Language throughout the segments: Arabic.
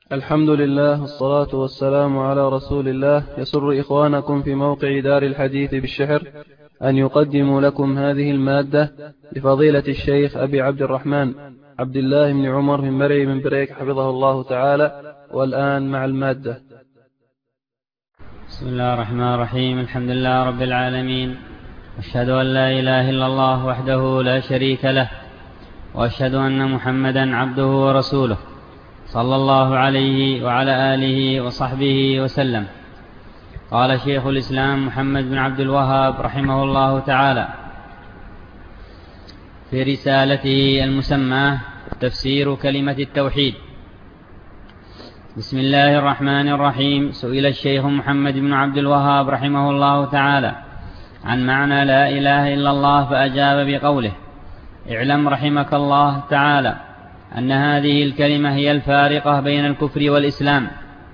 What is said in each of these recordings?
الحمد لله والصلاة والسلام على رسول الله. يسر إخوانكم في موقع دار الحديث بالشحر أن يقدموا لكم هذه المادة لفضيلة الشيخ أبي عبد الرحمن عبد الله بن عمر بن مري بن بريك حفظه الله تعالى. والآن مع المادة. بسم الله الرحمن الرحيم. الحمد لله رب العالمين، أشهد أن لا إله إلا الله وحده لا شريك له، وأشهد أن محمدا عبده ورسوله، صلى الله عليه وعلى آله وصحبه وسلم. قال شيخ الإسلام محمد بن عبد الوهاب رحمه الله تعالى في رسالته المسماة تفسير كلمة التوحيد: بسم الله الرحمن الرحيم. سئل الشيخ محمد بن عبد الوهاب رحمه الله تعالى عن معنى لا إله إلا الله، فأجاب بقوله: اعلم رحمك الله تعالى أن هذه الكلمة هي الفارقة بين الكفر والإسلام،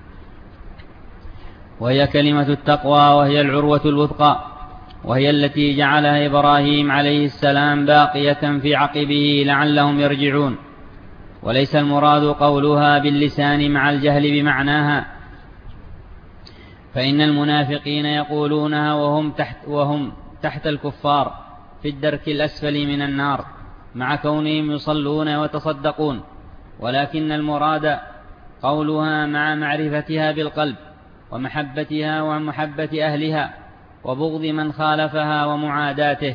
وهي كلمة التقوى، وهي العروة الوثقى، وهي التي جعلها إبراهيم عليه السلام باقية في عقبه لعلهم يرجعون، وليس المراد قولها باللسان مع الجهل بمعناها، فإن المنافقين يقولونها وهم تحت الكفار في الدرك الأسفل من النار، مع كونهم يصلون ويتصدقون، ولكن المراد قولها مع معرفتها بالقلب، ومحبتها ومحبة أهلها، وبغض من خالفها ومعاداته،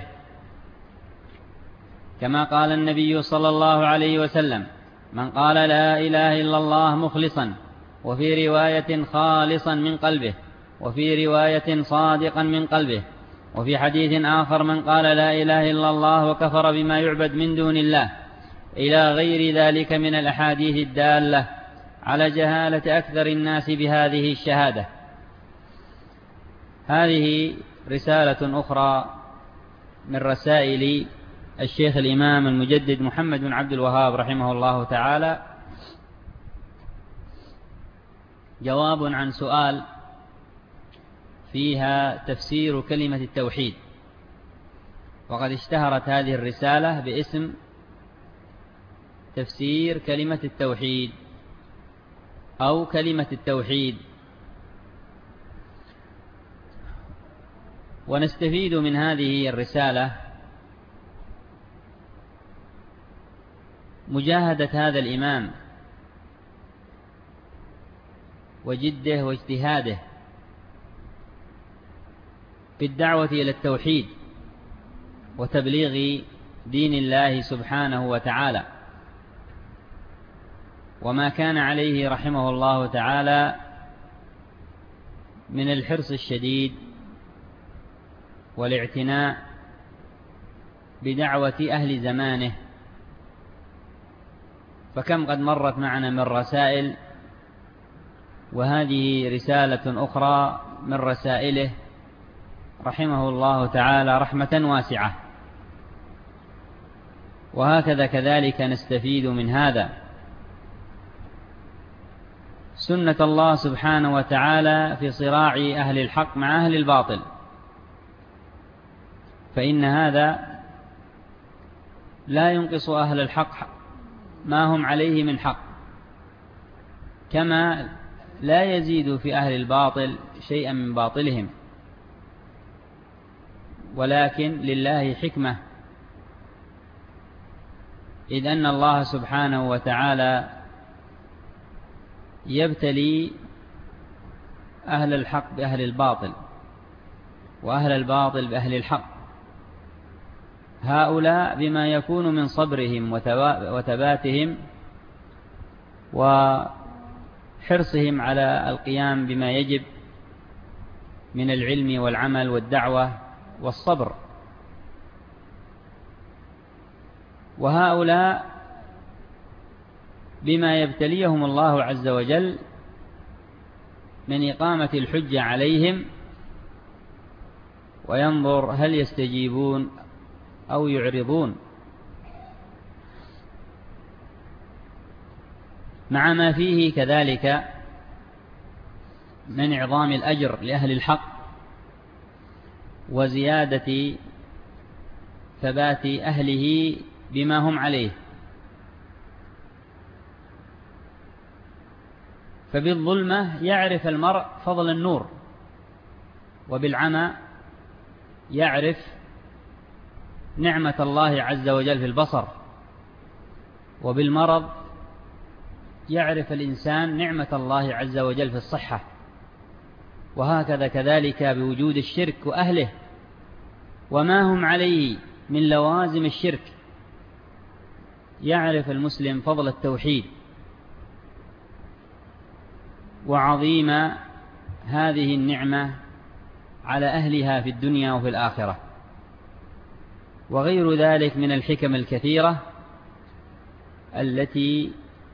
كما قال النبي صلى الله عليه وسلم: من قال لا إله إلا الله مخلصا، وفي رواية خالصا من قلبه، وفي رواية صادقا من قلبه، وفي حديث آخر: من قال لا إله إلا الله وكفر بما يعبد من دون الله، إلى غير ذلك من الأحاديث الدالة على جهالة أكثر الناس بهذه الشهادة. هذه رسالة أخرى من رسائل الشيخ الإمام المجدد محمد بن عبد الوهاب رحمه الله تعالى، جواب عن سؤال فيها تفسير كلمة التوحيد. وقد اشتهرت هذه الرسالة باسم تفسير كلمة التوحيد أو كلمة التوحيد. ونستفيد من هذه الرسالة مجاهدة هذا الإمام وجده واجتهاده في الدعوة إلى التوحيد وتبليغ دين الله سبحانه وتعالى، وما كان عليه رحمه الله تعالى من الحرص الشديد والاعتناء بدعوة أهل زمانه. فكم قد مرت معنا من رسائل، وهذه رسالة أخرى من رسائله رحمه الله تعالى رحمة واسعة. وهكذا كذلك نستفيد من هذا سنة الله سبحانه وتعالى في صراع أهل الحق مع أهل الباطل، فإن هذا لا ينقص أهل الحق ما هم عليه من حق، كما لا يزيد في أهل الباطل شيئا من باطلهم، ولكن لله حكمة، إذ أن الله سبحانه وتعالى يبتلي أهل الحق بأهل الباطل، وأهل الباطل بأهل الحق، هؤلاء بما يكون من صبرهم وثباتهم وحرصهم على القيام بما يجب من العلم والعمل والدعوة والصبر، وهؤلاء بما يبتليهم الله عز وجل من إقامة الحجة عليهم، وينظر هل يستجيبون أو يعرضون، مع ما فيه كذلك من إعظام الأجر لأهل الحق وزيادة ثبات أهله بما هم عليه. فبالظلمة يعرف المرء فضل النور، وبالعمى يعرف نعمة الله عز وجل في البصر، وبالمرض يعرف الإنسان نعمة الله عز وجل في الصحة. وهكذا كذلك بوجود الشرك وأهله وما هم عليه من لوازم الشرك، يعرف المسلم فضل التوحيد وعظيم هذه النعمة على أهلها في الدنيا وفي الآخرة، وغير ذلك من الحكم الكثيرة التي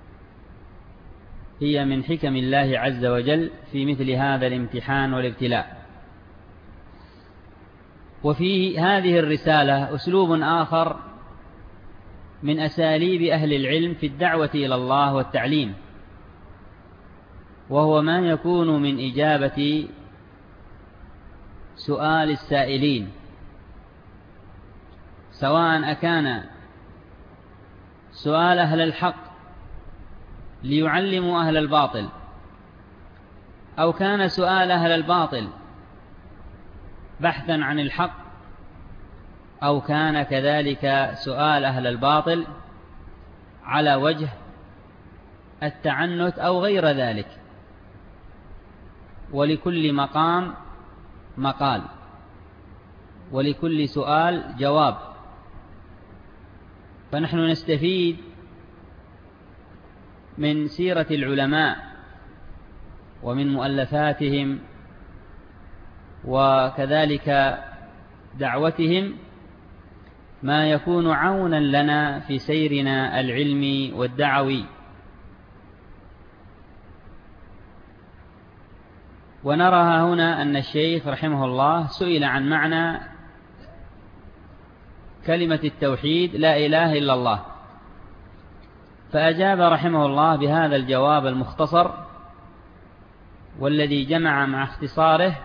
هي من حكم الله عز وجل في مثل هذا الامتحان والابتلاء. وفي هذه الرسالة أسلوب آخر من أساليب أهل العلم في الدعوة إلى الله والتعليم، وهو ما يكون من إجابة سؤال السائلين، سواء أكان سؤال أهل الحق ليعلموا أهل الباطل، أو كان سؤال أهل الباطل بحثا عن الحق، أو كان كذلك سؤال أهل الباطل على وجه التعنت أو غير ذلك. ولكل مقام مقال، ولكل سؤال جواب. فنحن نستفيد من سيرة العلماء ومن مؤلفاتهم وكذلك دعوتهم ما يكون عونا لنا في سيرنا العلمي والدعوي. ونرى هنا أن الشيخ رحمه الله سئل عن معنى كلمة التوحيد لا إله إلا الله، فأجاب رحمه الله بهذا الجواب المختصر والذي جمع مع اختصاره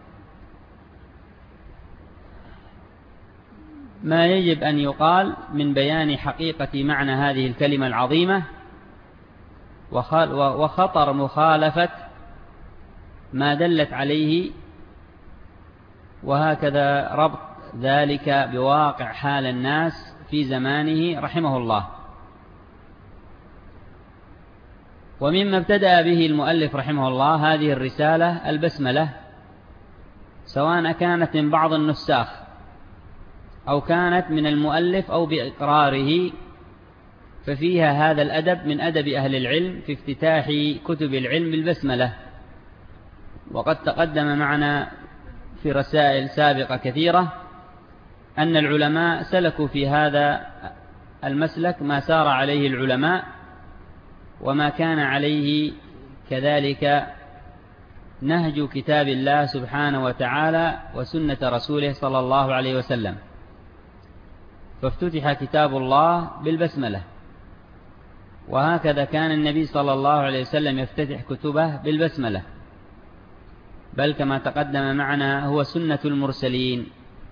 ما يجب أن يقال من بيان حقيقة معنى هذه الكلمة العظيمة وخطر مخالفة ما دلت عليه، وهكذا ربط ذلك بواقع حال الناس في زمانه رحمه الله. ومما ابتدأ به المؤلف رحمه الله هذه الرسالة البسملة، سواء كانت من بعض النساخ أو كانت من المؤلف أو بإقراره، ففيها هذا الأدب من أدب أهل العلم في افتتاح كتب العلم البسملة. وقد تقدم معنا في رسائل سابقة كثيرة أن العلماء سلكوا في هذا المسلك ما سار عليه العلماء، وما كان عليه كذلك نهج كتاب الله سبحانه وتعالى وسنة رسوله صلى الله عليه وسلم. فافتتح كتاب الله بالبسملة، وهكذا كان النبي صلى الله عليه وسلم يفتتح كتبه بالبسملة، بل كما تقدم معنا هو سنة المرسلين،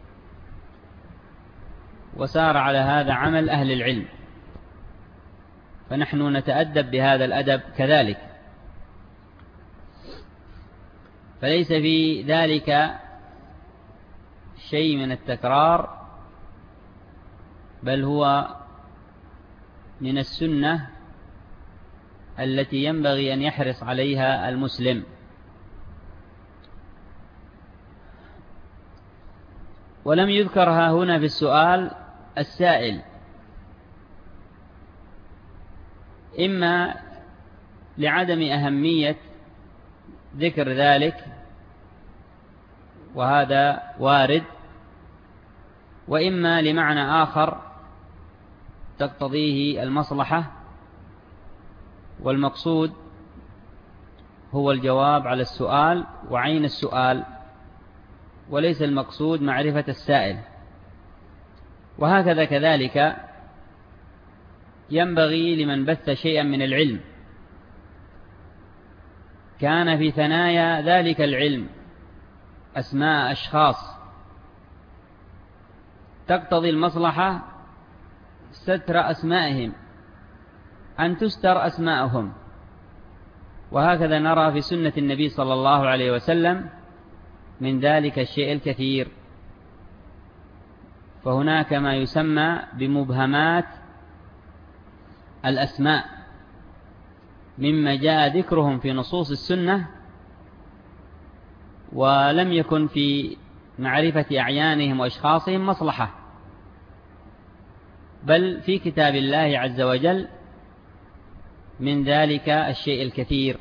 وسار على هذا عمل أهل العلم، فنحن نتأدب بهذا الأدب كذلك. فليس في ذلك شيء من التكرار، بل هو من السنة التي ينبغي أن يحرص عليها المسلم. ولم يذكرها هنا في السؤال السائل، إما لعدم أهمية ذكر ذلك وهذا وارد، وإما لمعنى آخر تقتضيه المصلحة، والمقصود هو الجواب على السؤال وعين السؤال، وليس المقصود معرفة السائل. وهكذا كذلك ينبغي لمن بث شيئا من العلم كان في ثنايا ذلك العلم أسماء أشخاص تقتضي المصلحة ستر أسمائهم، أن تستر أسماءهم، وهكذا نرى في سنة النبي صلى الله عليه وسلم من ذلك الشيء الكثير. فهناك ما يسمى بمبهمات الأسماء مما جاء ذكرهم في نصوص السنة ولم يكن في معرفة أعيانهم وأشخاصهم مصلحة، بل في كتاب الله عز وجل من ذلك الشيء الكثير.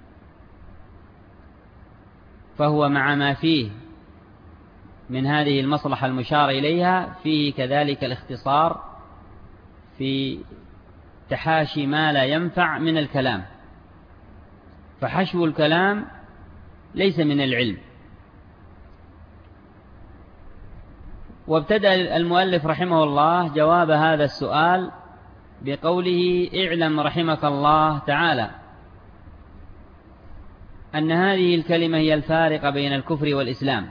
فهو مع ما فيه من هذه المصلحة المشار إليها فيه كذلك الاختصار في تحاشي ما لا ينفع من الكلام، فحشو الكلام ليس من العلم. وابتدأ المؤلف رحمه الله جواب هذا السؤال بقوله: اعلم رحمك الله تعالى أن هذه الكلمة هي الفارقة بين الكفر والإسلام.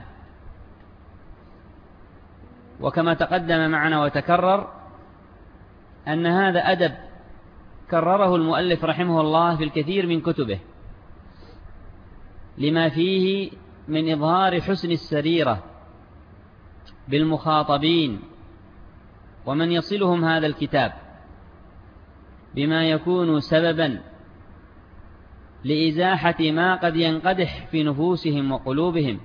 وكما تقدم معنا وتكرر أن هذا أدب كرره المؤلف رحمه الله في الكثير من كتبه، لما فيه من إظهار حسن السريرة بالمخاطبين ومن يصلهم هذا الكتاب، بما يكون سببا لإزاحة ما قد ينقدح في نفوسهم وقلوبهم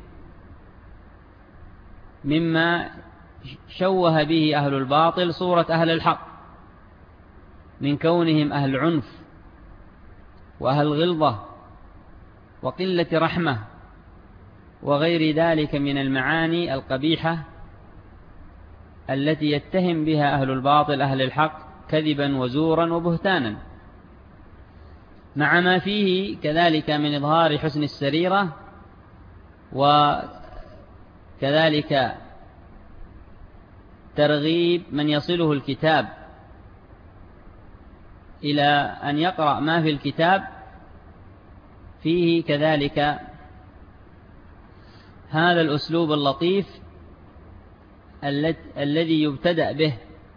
مما شوه به أهل الباطل صورة أهل الحق من كونهم أهل عنف وأهل غلظة وقلة رحمة وغير ذلك من المعاني القبيحة التي يتهم بها أهل الباطل أهل الحق كذبا وزورا وبهتانا، مع ما فيه كذلك من إظهار حسن السريرة، وكذلك ترغيب من يصله الكتاب إلى أن يقرأ ما في الكتاب. فيه كذلك هذا الأسلوب اللطيف الذي يبتدأ به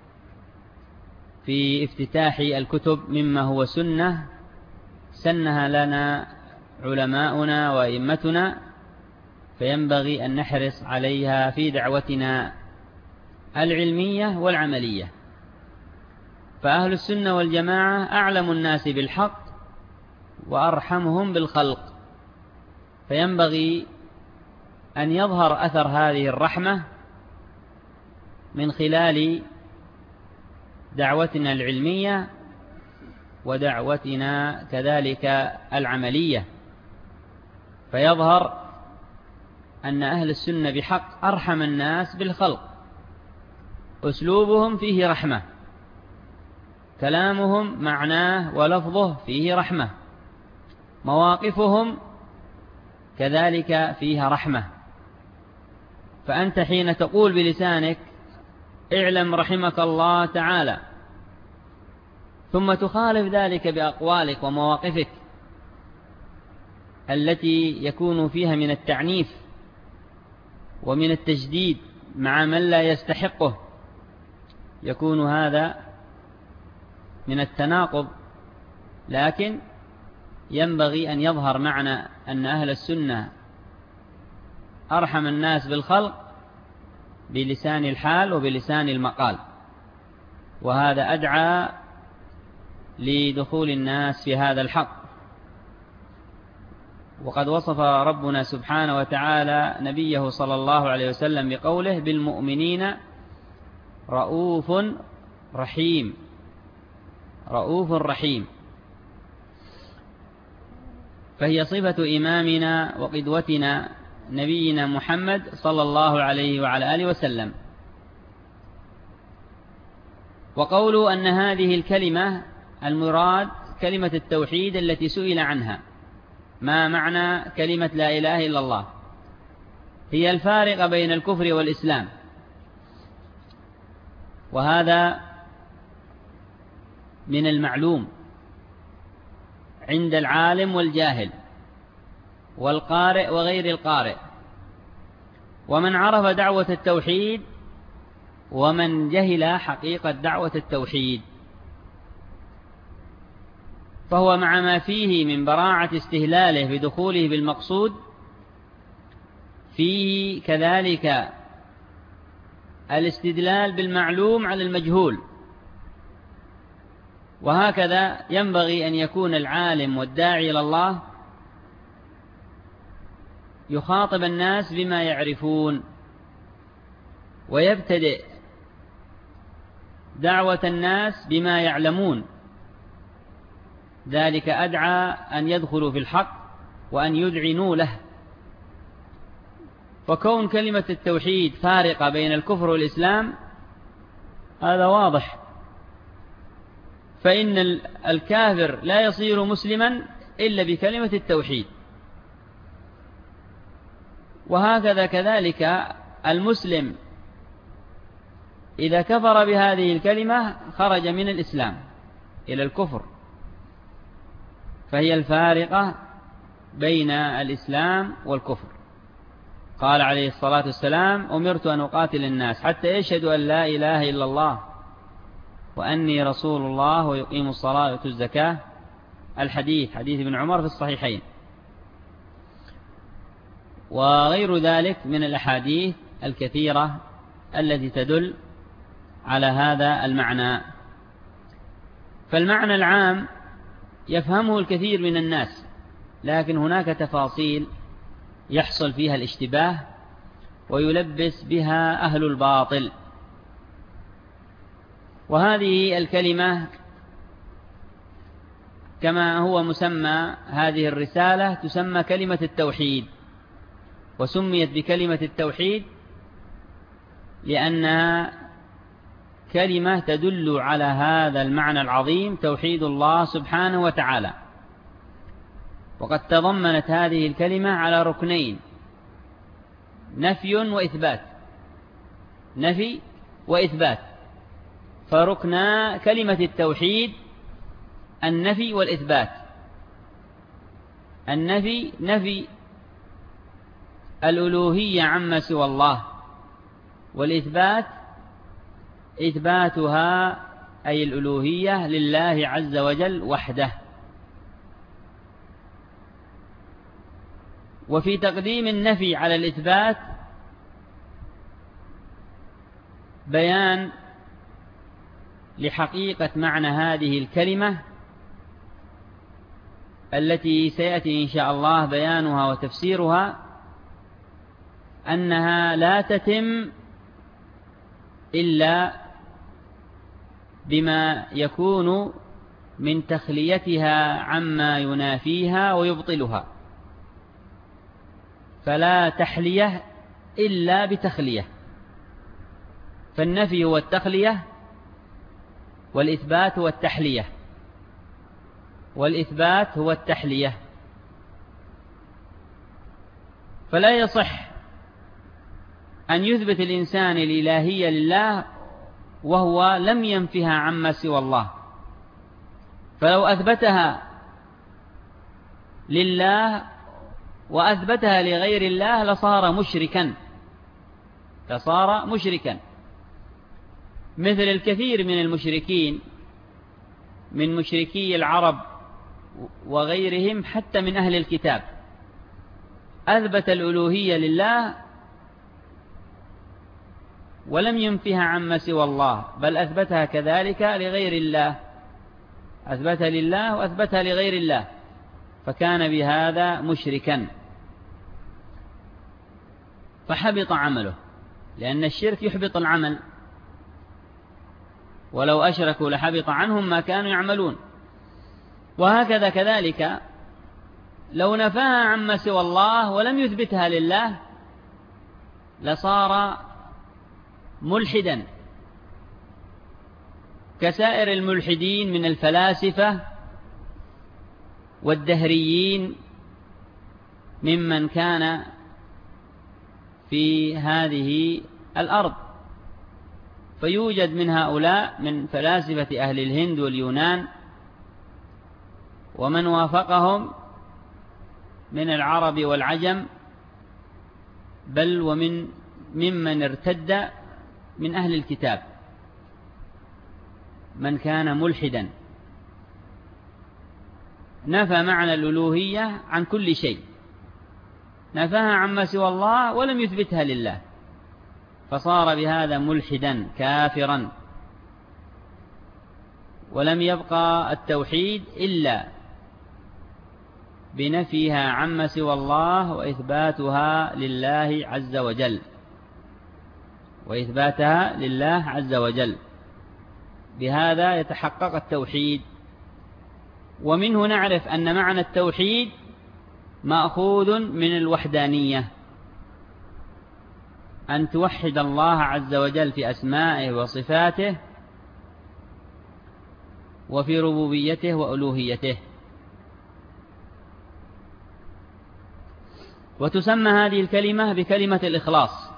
في افتتاح الكتب مما هو سنة سنها لنا علماؤنا وأئمتنا، فينبغي أن نحرص عليها في دعوتنا العلمية والعملية. فأهل السنة والجماعة أعلم الناس بالحق وأرحمهم بالخلق، فينبغي أن يظهر أثر هذه الرحمة من خلال دعوتنا العلمية ودعوتنا كذلك العملية، فيظهر أن أهل السنة بحق أرحم الناس بالخلق، أسلوبهم فيه رحمة، كلامهم معناه ولفظه فيه رحمة، مواقفهم كذلك فيها رحمة. فأنت حين تقول بلسانك اعلم رحمك الله تعالى، ثم تخالف ذلك بأقوالك ومواقفك التي يكون فيها من التعنيف ومن التجديد مع من لا يستحقه، يكون هذا من التناقض. لكن ينبغي أن يظهر معنى أن أهل السنة أرحم الناس بالخلق بلسان الحال وبلسان المقال، وهذا أدعى لدخول الناس في هذا الحق. وقد وصف ربنا سبحانه وتعالى نبيه صلى الله عليه وسلم بقوله بالمؤمنين رؤوف رحيم، رؤوف رحيم، فهي صفة إمامنا وقدوتنا نبينا محمد صلى الله عليه وعلى آله وسلم. وقولوا أن هذه الكلمة المراد كلمة التوحيد التي سئل عنها، ما معنى كلمة لا إله إلا الله؟ هي الفارقة بين الكفر والإسلام، وهذا من المعلوم عند العالم والجاهل والقارئ وغير القارئ، ومن عرف دعوة التوحيد ومن جهل حقيقة دعوة التوحيد. فهو مع ما فيه من براعة استهلاله بدخوله بالمقصود فيه كذلك الاستدلال بالمعلوم على المجهول. وهكذا ينبغي أن يكون العالم والداعي إلى الله يخاطب الناس بما يعرفون، ويبتدئ دعوة الناس بما يعلمون، ذلك أدعى أن يدخلوا في الحق وأن يذعنوا له. فكون كلمة التوحيد فارقة بين الكفر والإسلام هذا واضح، فإن الكافر لا يصير مسلما إلا بكلمة التوحيد، وهكذا كذلك المسلم إذا كفر بهذه الكلمة خرج من الإسلام إلى الكفر، فهي الفارقة بين الإسلام والكفر. قال عليه الصلاة والسلام: أمرت أن أقاتل الناس حتى يشهدوا أن لا إله إلا الله وأني رسول الله ويقيموا الصلاة ويؤتوا الزكاة. الحديث حديث ابن عمر في الصحيحين، وغير ذلك من الأحاديث الكثيرة التي تدل على هذا المعنى. فالمعنى العام يفهمه الكثير من الناس، لكن هناك تفاصيل يحصل فيها الاشتباه ويلبس بها أهل الباطل. وهذه الكلمة كما هو مسمى هذه الرسالة تسمى كلمة التوحيد، وسميت بكلمة التوحيد لأنها كلمة تدل على هذا المعنى العظيم، توحيد الله سبحانه وتعالى. وقد تضمنت هذه الكلمة على ركنين: نفي وإثبات، نفي وإثبات. فركنا كلمة التوحيد النفي والإثبات. النفي نفي الألوهية عما سوى الله، والإثبات إثباتها أي الألوهية لله عز وجل وحده. وفي تقديم النفي على الإثبات بيان لحقيقة معنى هذه الكلمة التي سيأتي إن شاء الله بيانها وتفسيرها، أنها لا تتم إلا بما يكون من تخليتها عما ينافيها ويبطلها، فلا تحلية إلا بتخلية. فالنفي هو التخلية، والإثبات هو التحلية، والإثبات هو التحلية. فلا يصح أن يثبت الإنسان الإلهية لله وهو لم ينفها عما سوى الله. فلو أثبتها لله وأثبتها لغير الله لصار مشركا، مثل الكثير من المشركين من مشركي العرب وغيرهم حتى من أهل الكتاب، أثبت الألوهية لله ولم ينفها عما سوى الله، بل أثبتها كذلك لغير الله، أثبتها لله وأثبتها لغير الله، فكان بهذا مشركا فحبط عمله، لأن الشرك يحبط العمل، ولو أشركوا لحبط عنهم ما كانوا يعملون. وهكذا كذلك لو نفاها عما سوى الله ولم يثبتها لله لصار ملحدا كسائر الملحدين من الفلاسفة والدهريين ممن كان في هذه الأرض. فيوجد من هؤلاء من فلاسفة أهل الهند واليونان ومن وافقهم من العرب والعجم، بل ممن ارتد من أهل الكتاب، من كان ملحدا نفى معنى الألوهية عن كل شيء، نفاها عما سوى الله ولم يثبتها لله، فصار بهذا ملحدا كافرا، ولم يبقى التوحيد إلا بنفيها عما سوى الله وإثباتها لله عز وجل، وإثباتها لله عز وجل. بهذا يتحقق التوحيد. ومنه نعرف أن معنى التوحيد مأخوذ من الوحدانية، أن توحد الله عز وجل في أسمائه وصفاته وفي ربوبيته وألوهيته. وتسمى هذه الكلمة بكلمة الإخلاص،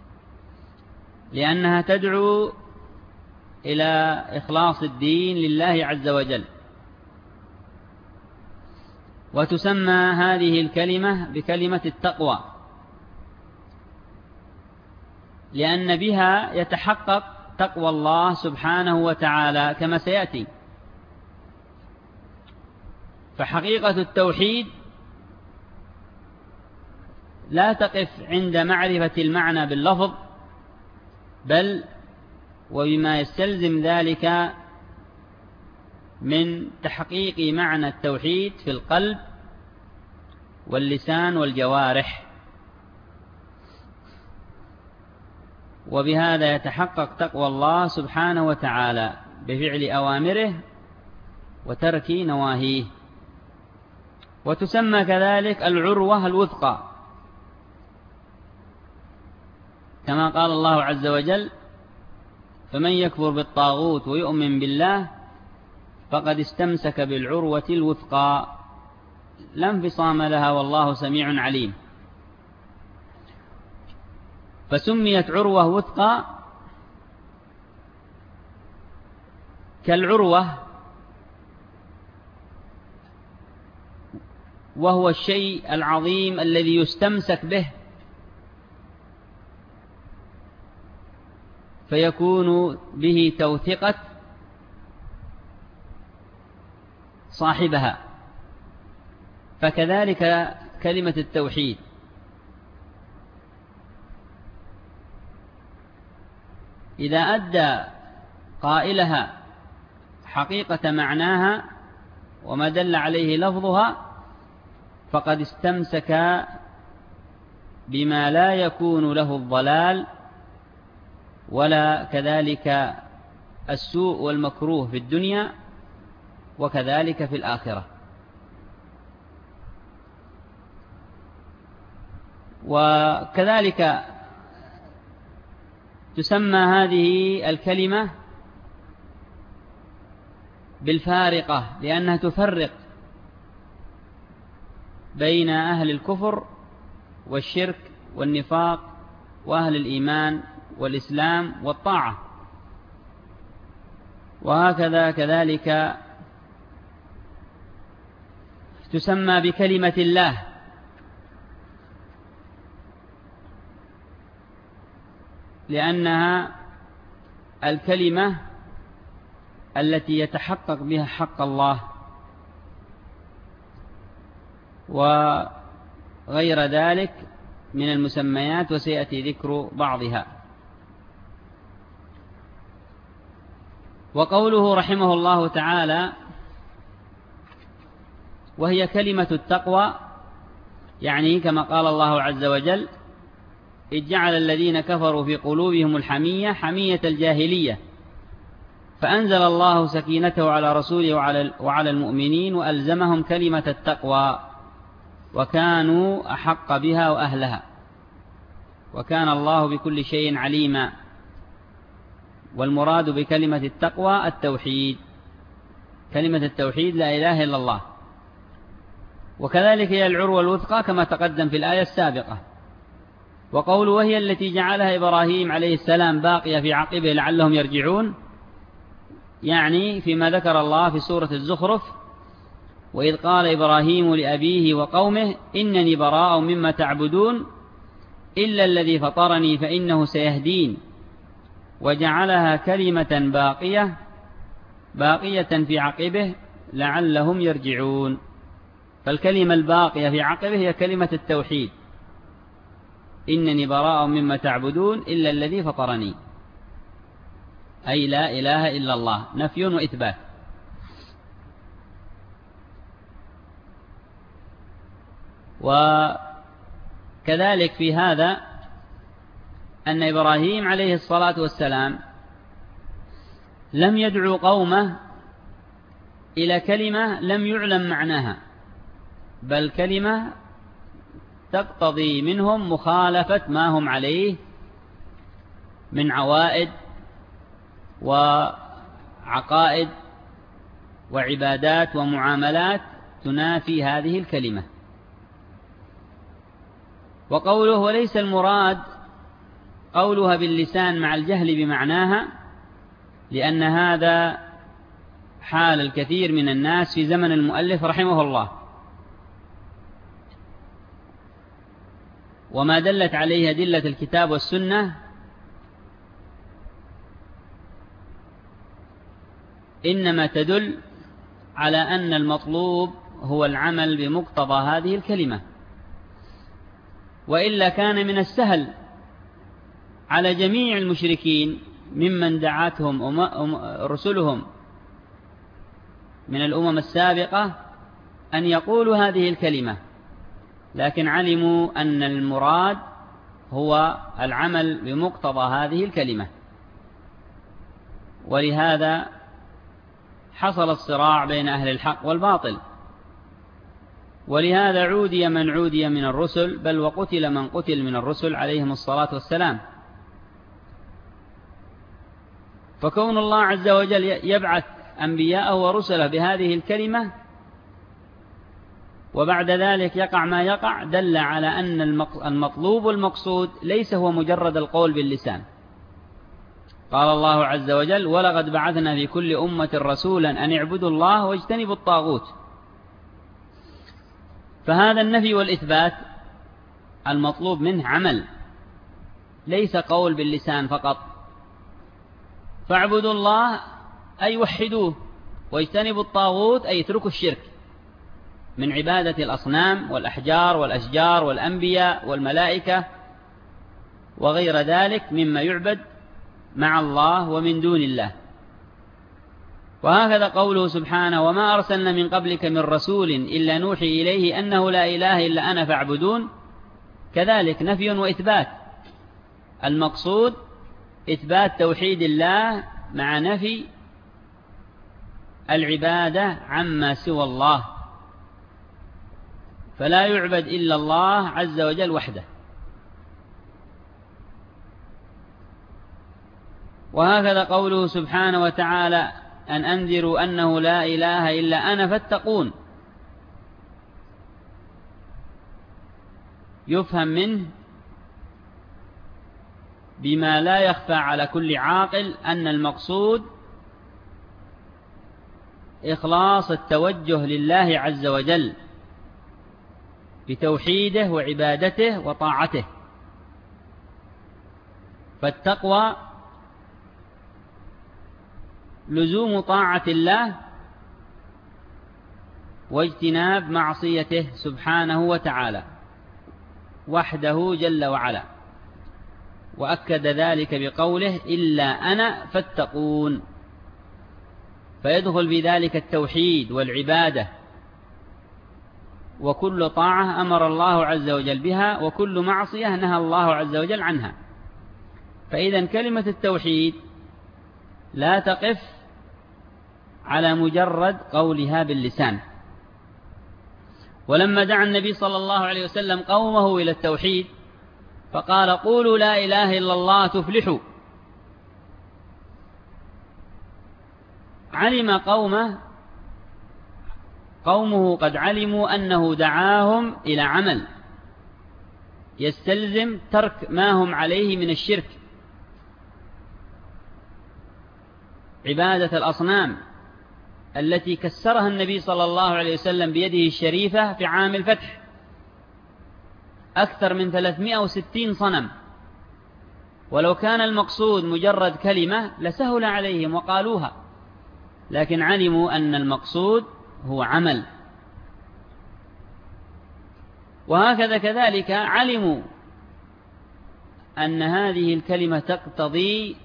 لأنها تدعو إلى إخلاص الدين لله عز وجل. وتسمى هذه الكلمة بكلمة التقوى، لأن بها يتحقق تقوى الله سبحانه وتعالى كما سيأتي. فحقيقة التوحيد لا تقف عند معرفة المعنى باللفظ، بل وبما يستلزم ذلك من تحقيق معنى التوحيد في القلب واللسان والجوارح. وبهذا يتحقق تقوى الله سبحانه وتعالى بفعل أوامره وترك نواهيه. وتسمى كذلك العروة الوثقى، كما قال الله عز وجل: فمن يكفر بالطاغوت ويؤمن بالله فقد استمسك بالعروة الوثقى لا انفصام لها والله سميع عليم. فسميت عروة وثقى كالعروة، وهو الشيء العظيم الذي يستمسك به فيكون به توثقة صاحبها. فكذلك كلمة التوحيد إذا أدى قائلها حقيقة معناها وما دل عليه لفظها فقد استمسك بما لا يكون له الضلال ولا كذلك السوء والمكروه في الدنيا وكذلك في الآخرة. وكذلك تسمى هذه الكلمة بالفارقة، لأنها تفرق بين أهل الكفر والشرك والنفاق وأهل الإيمان والإسلام والطاعة. وهكذا كذلك تسمى بكلمة الله، لأنها الكلمة التي يتحقق بها حق الله، وغير ذلك من المسميات وسيأتي ذكر بعضها. وقوله رحمه الله تعالى: وهي كلمة التقوى، يعني كما قال الله عز وجل: إذ جعل الذين كفروا في قلوبهم الحمية حمية الجاهلية فأنزل الله سكينته على رسوله وعلى المؤمنين وألزمهم كلمة التقوى وكانوا أحق بها وأهلها وكان الله بكل شيء عليما. والمراد بكلمة التقوى التوحيد، كلمة التوحيد لا إله إلا الله. وكذلك هي العروة الوثقى كما تقدم في الآية السابقة. وقول وهي التي جعلها إبراهيم عليه السلام باقية في عقبه لعلهم يرجعون، يعني فيما ذكر الله في سورة الزخرف: وإذ قال إبراهيم لأبيه وقومه إنني براء مما تعبدون إلا الذي فطرني فإنه سيهدين، وجعلها كلمة باقية في عقبه لعلهم يرجعون. فالكلمة الباقية في عقبه هي كلمة التوحيد: إنني براء مما تعبدون إلا الذي فطرني، أي لا إله إلا الله، نفي وإثبات. وكذلك في هذا أن إبراهيم عليه الصلاة والسلام لم يدعو قومه إلى كلمة لم يعلم معناها، بل كلمة تقتضي منهم مخالفة ما هم عليه من عوائد وعقائد وعبادات ومعاملات تنافي هذه الكلمة. وقوله وليس المراد قولها باللسان مع الجهل بمعناها، لأن هذا حال الكثير من الناس في زمن المؤلف رحمه الله، وما دلت عليه أدلة الكتاب والسنة إنما تدل على أن المطلوب هو العمل بمقتضى هذه الكلمة، وإلا كان من السهل على جميع المشركين ممن دعتهم رسلهم من الأمم السابقة أن يقولوا هذه الكلمة، لكن علموا أن المراد هو العمل بمقتضى هذه الكلمة، ولهذا حصل الصراع بين أهل الحق والباطل، ولهذا عودي من عودي من الرسل، بل وقتل من قتل من الرسل عليهم الصلاة والسلام. فكون الله عز وجل يبعث أنبياءه ورسله بهذه الكلمة وبعد ذلك يقع ما يقع دل على أن المطلوب والمقصود ليس هو مجرد القول باللسان. قال الله عز وجل: ولقد بعثنا في كل أمة رسولا أن اعبدوا الله واجتنبوا الطاغوت. فهذا النفي والإثبات المطلوب منه عمل، ليس قول باللسان فقط. فاعبدوا الله أي وحدوه، واجتنبوا الطاغوت أي اتركوا الشرك من عبادة الأصنام والأحجار والأشجار والأنبياء والملائكة وغير ذلك مما يعبد مع الله ومن دون الله. وهكذا قوله سبحانه: وما أرسلنا من قبلك من رسول إلا نوحي إليه أنه لا إله إلا أنا فاعبدون، كذلك نفي وإثبات. المقصود إثبات توحيد الله مع نفي العبادة عما سوى الله، فلا يعبد إلا الله عز وجل وحده. وهكذا قوله سبحانه وتعالى: أن أنذروا أنه لا إله إلا أنا فاتقون، يفهم منه بما لا يخفى على كل عاقل أن المقصود إخلاص التوجه لله عز وجل بتوحيده وعبادته وطاعته. فالتقوى لزوم طاعة الله واجتناب معصيته سبحانه وتعالى وحده جل وعلا، وأكد ذلك بقوله: إلا أنا فاتقون. فيدخل في ذلك التوحيد والعبادة، وكل طاعة أمر الله عز وجل بها، وكل معصية نهى الله عز وجل عنها. فإذا كلمة التوحيد لا تقف على مجرد قولها باللسان. ولما دعا النبي صلى الله عليه وسلم قومه إلى التوحيد فقال: قولوا لا إله إلا الله تفلحوا، علم قومه قد علموا أنه دعاهم إلى عمل يستلزم ترك ما هم عليه من الشرك، عبادة الأصنام التي كسرها النبي صلى الله عليه وسلم بيده الشريفة في عام الفتح، أكثر من 360 صنم. ولو كان المقصود مجرد كلمة لسهل عليهم وقالوها، لكن علموا أن المقصود هو عمل، وهكذا كذلك علموا أن هذه الكلمة تقتضي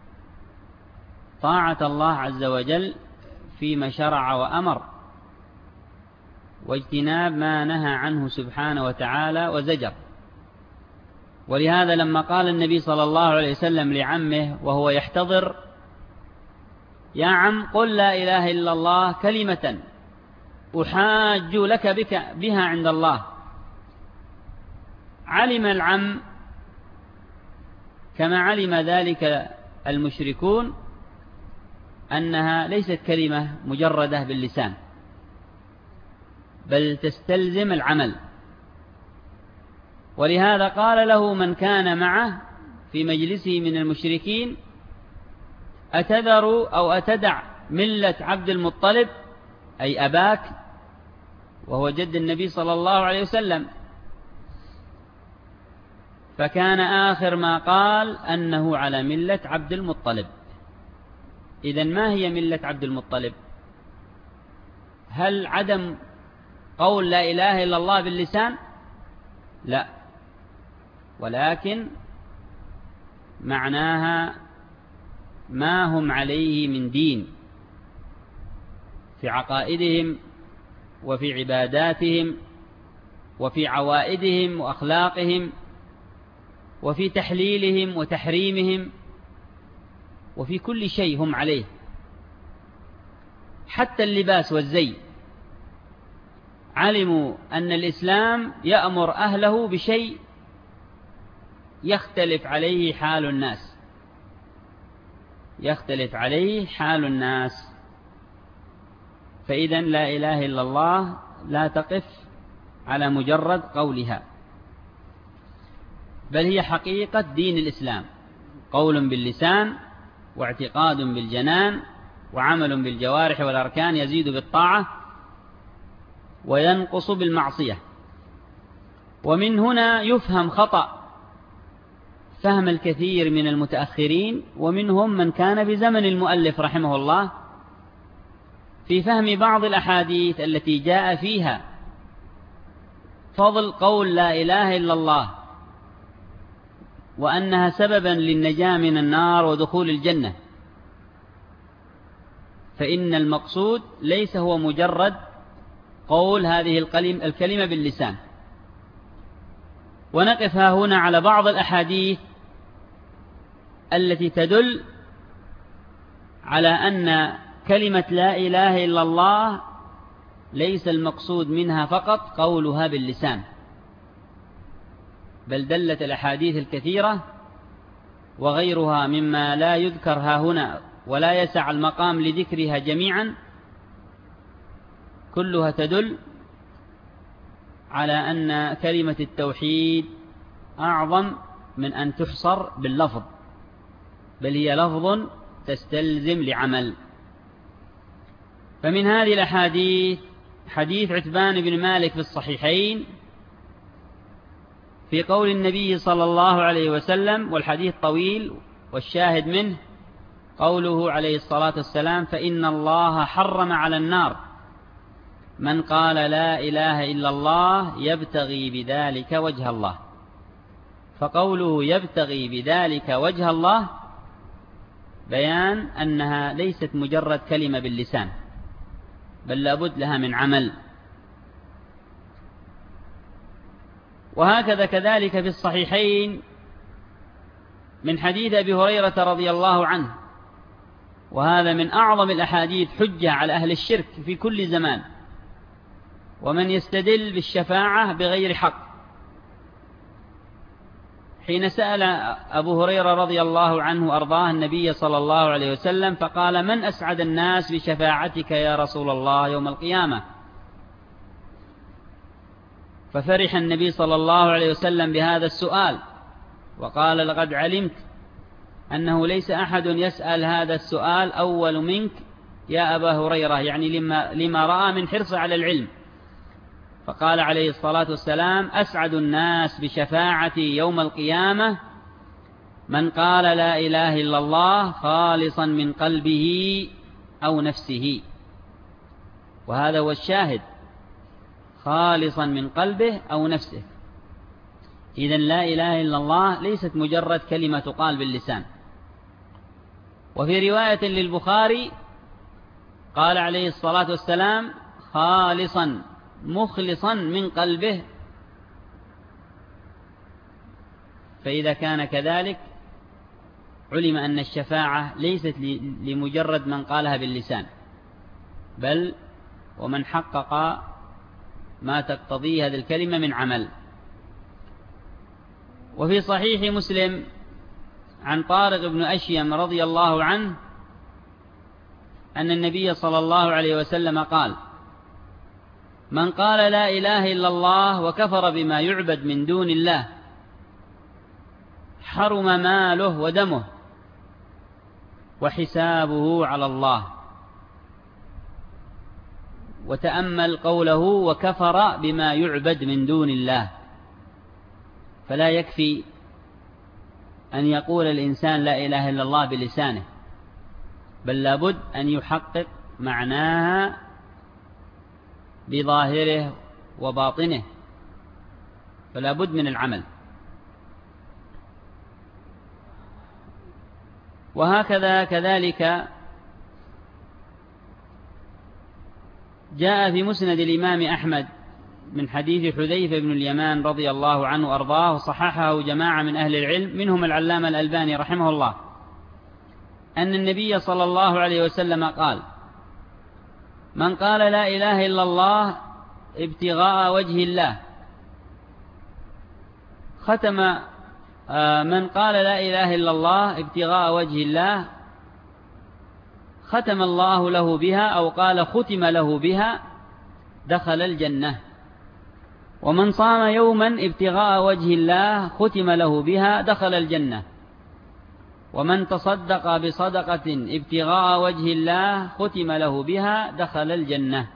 طاعة الله عز وجل فيما شرع وأمر، واجتناب ما نهى عنه سبحانه وتعالى وزجر. ولهذا لما قال النبي صلى الله عليه وسلم لعمه وهو يحتضر: يا عم قل لا إله إلا الله كلمة أحاج لك بها عند الله، علم العم كما علم ذلك المشركون أنها ليست كلمة مجردة باللسان، بل تستلزم العمل. ولهذا قال له من كان معه في مجلسه من المشركين: أتذر أو أتدع ملة عبد المطلب، أي أباك، وهو جد النبي صلى الله عليه وسلم. فكان آخر ما قال أنه على ملة عبد المطلب. إذن ما هي ملة عبد المطلب؟ هل عدم قول لا إله إلا الله باللسان؟ لا، ولكن معناها ما هم عليه من دين في عقائدهم وفي عباداتهم وفي عوائدهم وأخلاقهم وفي تحليلهم وتحريمهم وفي كل شيء هم عليه، حتى اللباس والزي. علموا أن الإسلام يأمر أهله بشيء يختلف عليه حال الناس، يختلف عليه حال الناس. فإذا لا إله إلا الله لا تقف على مجرد قولها، بل هي حقيقة دين الإسلام، قول باللسان واعتقاد بالجنان وعمل بالجوارح والأركان، يزيد بالطاعة وينقص بالمعصية. ومن هنا يفهم خطأ فهم الكثير من المتأخرين، ومنهم من كان بزمن المؤلف رحمه الله، في فهم بعض الأحاديث التي جاء فيها فضل قول لا إله إلا الله وأنها سببا للنجاة من النار ودخول الجنة. فإن المقصود ليس هو مجرد قول هذه الكلمة باللسان. ونقف هنا على بعض الأحاديث التي تدل على أن كلمة لا إله إلا الله ليس المقصود منها فقط قولها باللسان، بل دلت الأحاديث الكثيرة وغيرها مما لا يذكر هنا ولا يسع المقام لذكرها جميعا، كلها تدل على أن كلمة التوحيد أعظم من أن تحصر باللفظ، بل هي لفظ تستلزم لعمل. فمن هذه الأحاديث حديث عتبان بن مالك في الصحيحين في قول النبي صلى الله عليه وسلم، والحديث طويل والشاهد منه قوله عليه الصلاة والسلام: فإن الله حرم على النار من قال لا إله إلا الله يبتغي بذلك وجه الله. فقوله يبتغي بذلك وجه الله بيان أنها ليست مجرد كلمة باللسان، بل لابد لها من عمل. وهكذا كذلك في الصحيحين من حديث أبي هريرة رضي الله عنه، وهذا من أعظم الأحاديث حجة على أهل الشرك في كل زمان، ومن يستدل بالشفاعة بغير حق. حين سأل أبو هريرة رضي الله عنه أرضاه النبي صلى الله عليه وسلم فقال: من أسعد الناس بشفاعتك يا رسول الله يوم القيامة؟ ففرح النبي صلى الله عليه وسلم بهذا السؤال وقال: لقد علمت أنه ليس أحد يسأل هذا السؤال أول منك يا أبا هريرة، يعني لما رأى من حرص على العلم. فقال عليه الصلاة والسلام: أسعد الناس بشفاعتي يوم القيامة من قال لا إله إلا الله خالصا من قلبه أو نفسه. وهذا هو الشاهد، خالصا من قلبه أو نفسه. إذن لا إله إلا الله ليست مجرد كلمة تقال باللسان. وفي رواية للبخاري قال عليه الصلاة والسلام خالصا مخلصا من قلبه. فإذا كان كذلك علم أن الشفاعة ليست لمجرد من قالها باللسان، بل ومن حقق ما تقتضيه هذه الكلمة من عمل. وفي صحيح مسلم عن طارق بن أشيم رضي الله عنه أن النبي صلى الله عليه وسلم قال: من قال لا إله إلا الله وكفر بما يعبد من دون الله حرم ماله ودمه وحسابه على الله. وتأمل قوله وكفر بما يعبد من دون الله. فلا يكفي أن يقول الإنسان لا إله إلا الله بلسانه، بل لابد أن يحقق معناها بظاهره وباطنه، فلا بد من العمل. وهكذا كذلك جاء في مسند الإمام أحمد من حديث حذيفة بن اليمان رضي الله عنه وأرضاه، وصححه جماعة من أهل العلم منهم العلامة الألباني رحمه الله، أن النبي صلى الله عليه وسلم قال: من قال لا إله إلا الله ابتغاء وجه الله من قال لا إله إلا الله ابتغاء وجه الله ختم الله له بها، أو قال ختم له بها، دخل الجنة. ومن صام يوما ابتغاء وجه الله ختم له بها، دخل الجنة. ومن تصدق بصدقة ابتغاء وجه الله ختم له بها، دخل الجنة.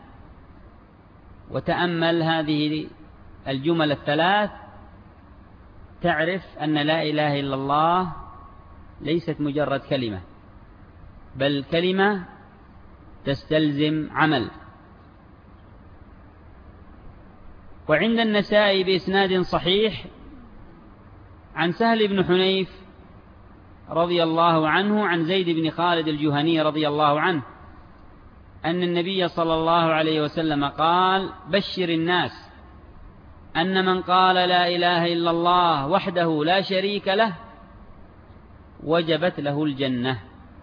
وتأمل هذه الجمل الثلاث تعرف أن لا إله إلا الله ليست مجرد كلمة، بل كلمة تستلزم عمل. وعند النسائي بإسناد صحيح عن سهل بن حنيف رضي الله عنه عن زيد بن خالد الجهني رضي الله عنه أن النبي صلى الله عليه وسلم قال: بشر الناس أن من قال لا إله إلا الله وحده لا شريك له وجبت له الجنة.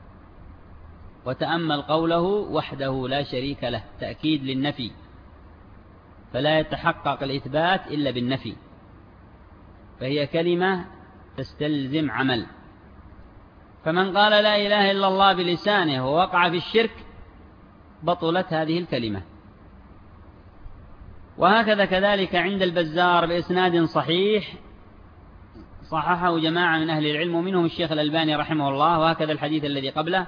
وتأمل قوله وحده لا شريك له، تأكيد للنفي، فلا يتحقق الإثبات إلا بالنفي، فهي كلمة تستلزم عمل. فمن قال لا إله إلا الله بلسانه ووقع في الشرك بطلت هذه الكلمة. وهكذا كذلك عند البزار بإسناد صحيح صححه جماعة من أهل العلم ومنهم الشيخ الألباني رحمه الله، وهكذا الحديث الذي قبله،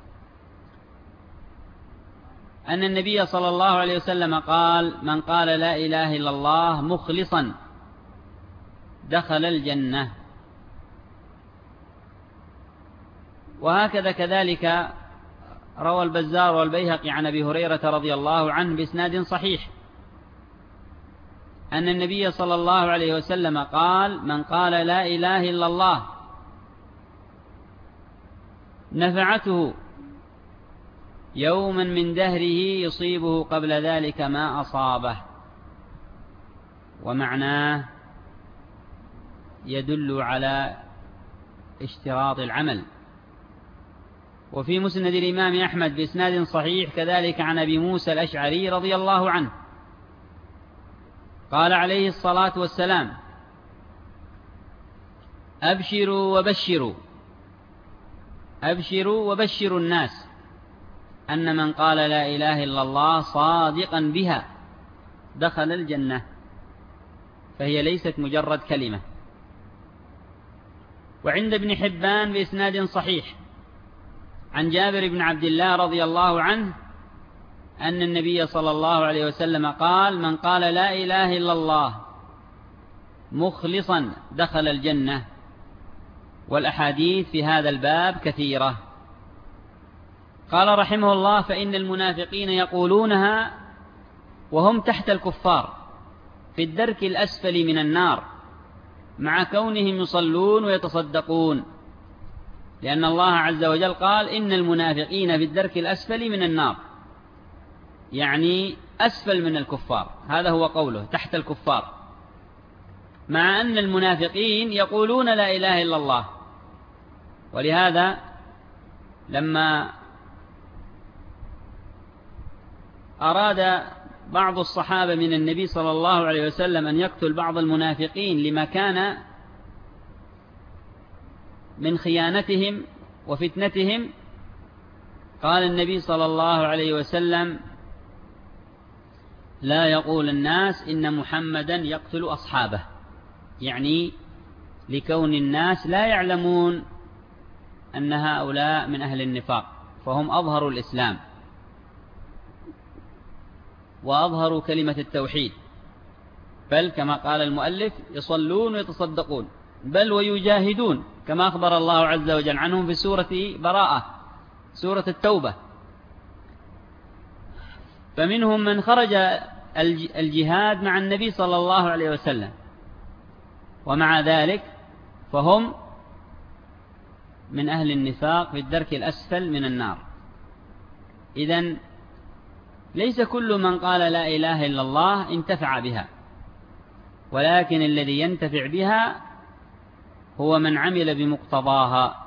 أن النبي صلى الله عليه وسلم قال: من قال لا إله إلا الله مخلصا دخل الجنة. وهكذا كذلك روى البزار والبيهقي عن أبي هريرة رضي الله عنه بإسناد صحيح أن النبي صلى الله عليه وسلم قال: من قال لا إله إلا الله نفعته يوما من دهره يصيبه قبل ذلك ما أصابه. ومعناه يدل على اشتراط العمل. وفي مسند الإمام أحمد بإسناد صحيح كذلك عن أبي موسى الأشعري رضي الله عنه قال عليه الصلاة والسلام: أبشروا وبشروا الناس أن من قال لا إله إلا الله صادقا بها دخل الجنة. فهي ليست مجرد كلمة. وعند ابن حبان بإسناد صحيح عن جابر بن عبد الله رضي الله عنه أن النبي صلى الله عليه وسلم قال: من قال لا إله إلا الله مخلصا دخل الجنة. والأحاديث في هذا الباب كثيرة. قال رحمه الله: فإن المنافقين يقولونها وهم تحت الكفار في الدرك الأسفل من النار مع كونهم يصلون ويتصدقون، لأن الله عز وجل قال إن المنافقين في الدرك الأسفل من النار، يعني أسفل من الكفار، هذا هو قوله تحت الكفار، مع أن المنافقين يقولون لا إله إلا الله. ولهذا لما أراد بعض الصحابة من النبي صلى الله عليه وسلم أن يقتل بعض المنافقين لما كان من خيانتهم وفتنتهم، قال النبي صلى الله عليه وسلم: لا يقول الناس إن محمدا يقتل أصحابه، يعني لكون الناس لا يعلمون أن هؤلاء من أهل النفاق، فهم أظهروا الإسلام وأظهروا كلمة التوحيد، بل كما قال المؤلف يصلون ويتصدقون، بل ويجاهدون، كما أخبر الله عز وجل عنهم في سورة براءة، سورة التوبة. فمنهم من خرج الجهاد مع النبي صلى الله عليه وسلم، ومع ذلك فهم من أهل النفاق في الدرك الأسفل من النار. إذن ليس كل من قال لا إله إلا الله انتفع بها، ولكن الذي ينتفع بها هو من عمل بمقتضاها،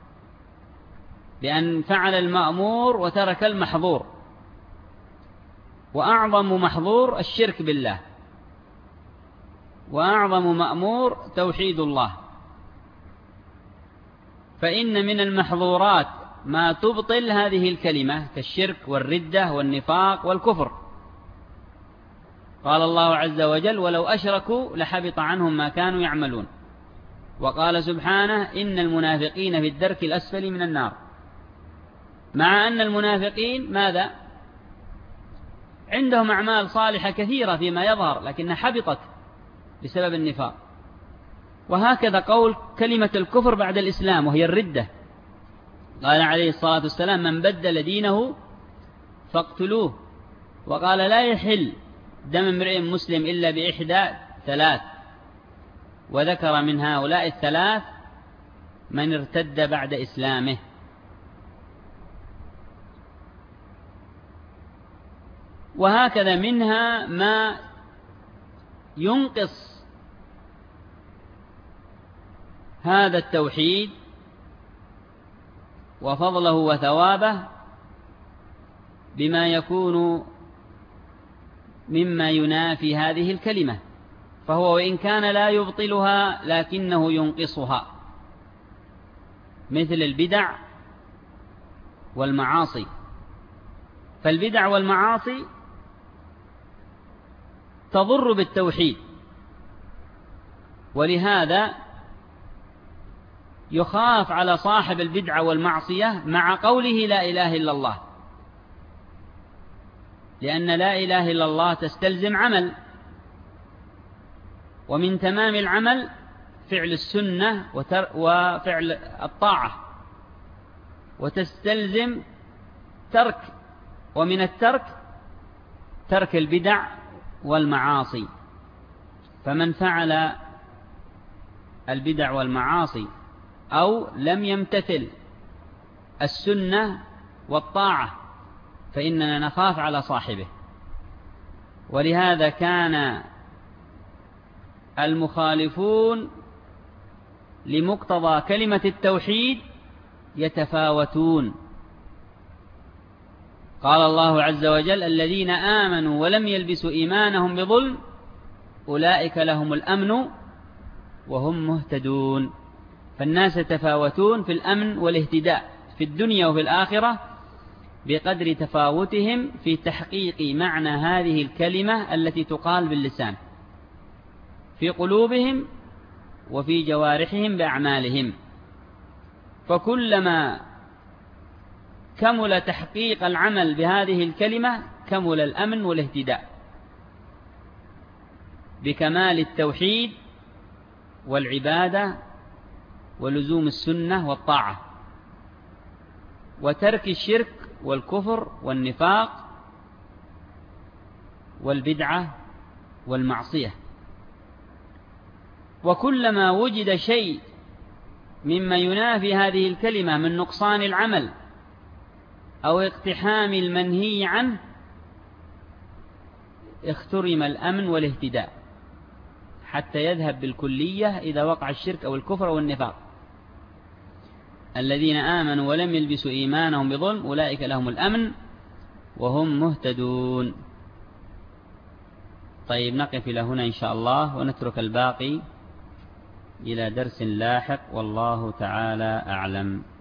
بأن فعل المأمور وترك المحظور، وأعظم محظور الشرك بالله، وأعظم مأمور توحيد الله. فإن من المحظورات ما تبطل هذه الكلمة كالشرك والردة والنفاق والكفر. قال الله عز وجل: ولو أشركوا لحبط عنهم ما كانوا يعملون. وقال سبحانه: إن المنافقين في الدرك الأسفل من النار، مع أن المنافقين ماذا؟ عندهم أعمال صالحة كثيرة فيما يظهر، لكنها حبطت بسبب النفاق. وهكذا قول كلمة الكفر بعد الإسلام وهي الردة، قال عليه الصلاة والسلام: من بدل دينه فاقتلوه. وقال: لا يحل دم امرئ مسلم إلا بإحدى ثلاث، وذكر من هؤلاء الثلاث من ارتد بعد إسلامه. وهكذا منها ما ينقص هذا التوحيد وفضله وثوابه بما يكون مما ينافي هذه الكلمة، فهو وإن كان لا يبطلها لكنه ينقصها، مثل البدع والمعاصي. فالبدع والمعاصي تضر بالتوحيد، ولهذا يخاف على صاحب البدعة والمعصية مع قوله لا إله إلا الله، لأن لا إله إلا الله تستلزم عمل، ومن تمام العمل فعل السنة وفعل الطاعة، وتستلزم ترك، ومن الترك ترك البدع والمعاصي. فمن فعل البدع والمعاصي أو لم يمتثل السنة والطاعة فإننا نخاف على صاحبه. ولهذا كان المخالفون لمقتضى كلمة التوحيد يتفاوتون. قال الله عز وجل: الذين آمنوا ولم يلبسوا إيمانهم بظلم أولئك لهم الأمن وهم مهتدون. فالناس يتفاوتون في الأمن والاهتداء في الدنيا وفي الآخرة بقدر تفاوتهم في تحقيق معنى هذه الكلمة التي تقال باللسان في قلوبهم وفي جوارحهم بأعمالهم. فكلما كمل تحقيق العمل بهذه الكلمة كمل الأمن والاهتداء بكمال التوحيد والعبادة ولزوم السنة والطاعة، وترك الشرك والكفر والنفاق والبدعة والمعصية. وكلما وجد شيء مما ينافي هذه الكلمة من نقصان العمل أو اقتحام المنهي عنه اخترم الأمن والاهتداء حتى يذهب بالكلية إذا وقع الشرك أو الكفر أو النفاق. الذين آمنوا ولم يلبسوا إيمانهم بظلم أولئك لهم الأمن وهم مهتدون. طيب نقف إلى هنا إن شاء الله ونترك الباقي إلى درس لاحق، والله تعالى أعلم.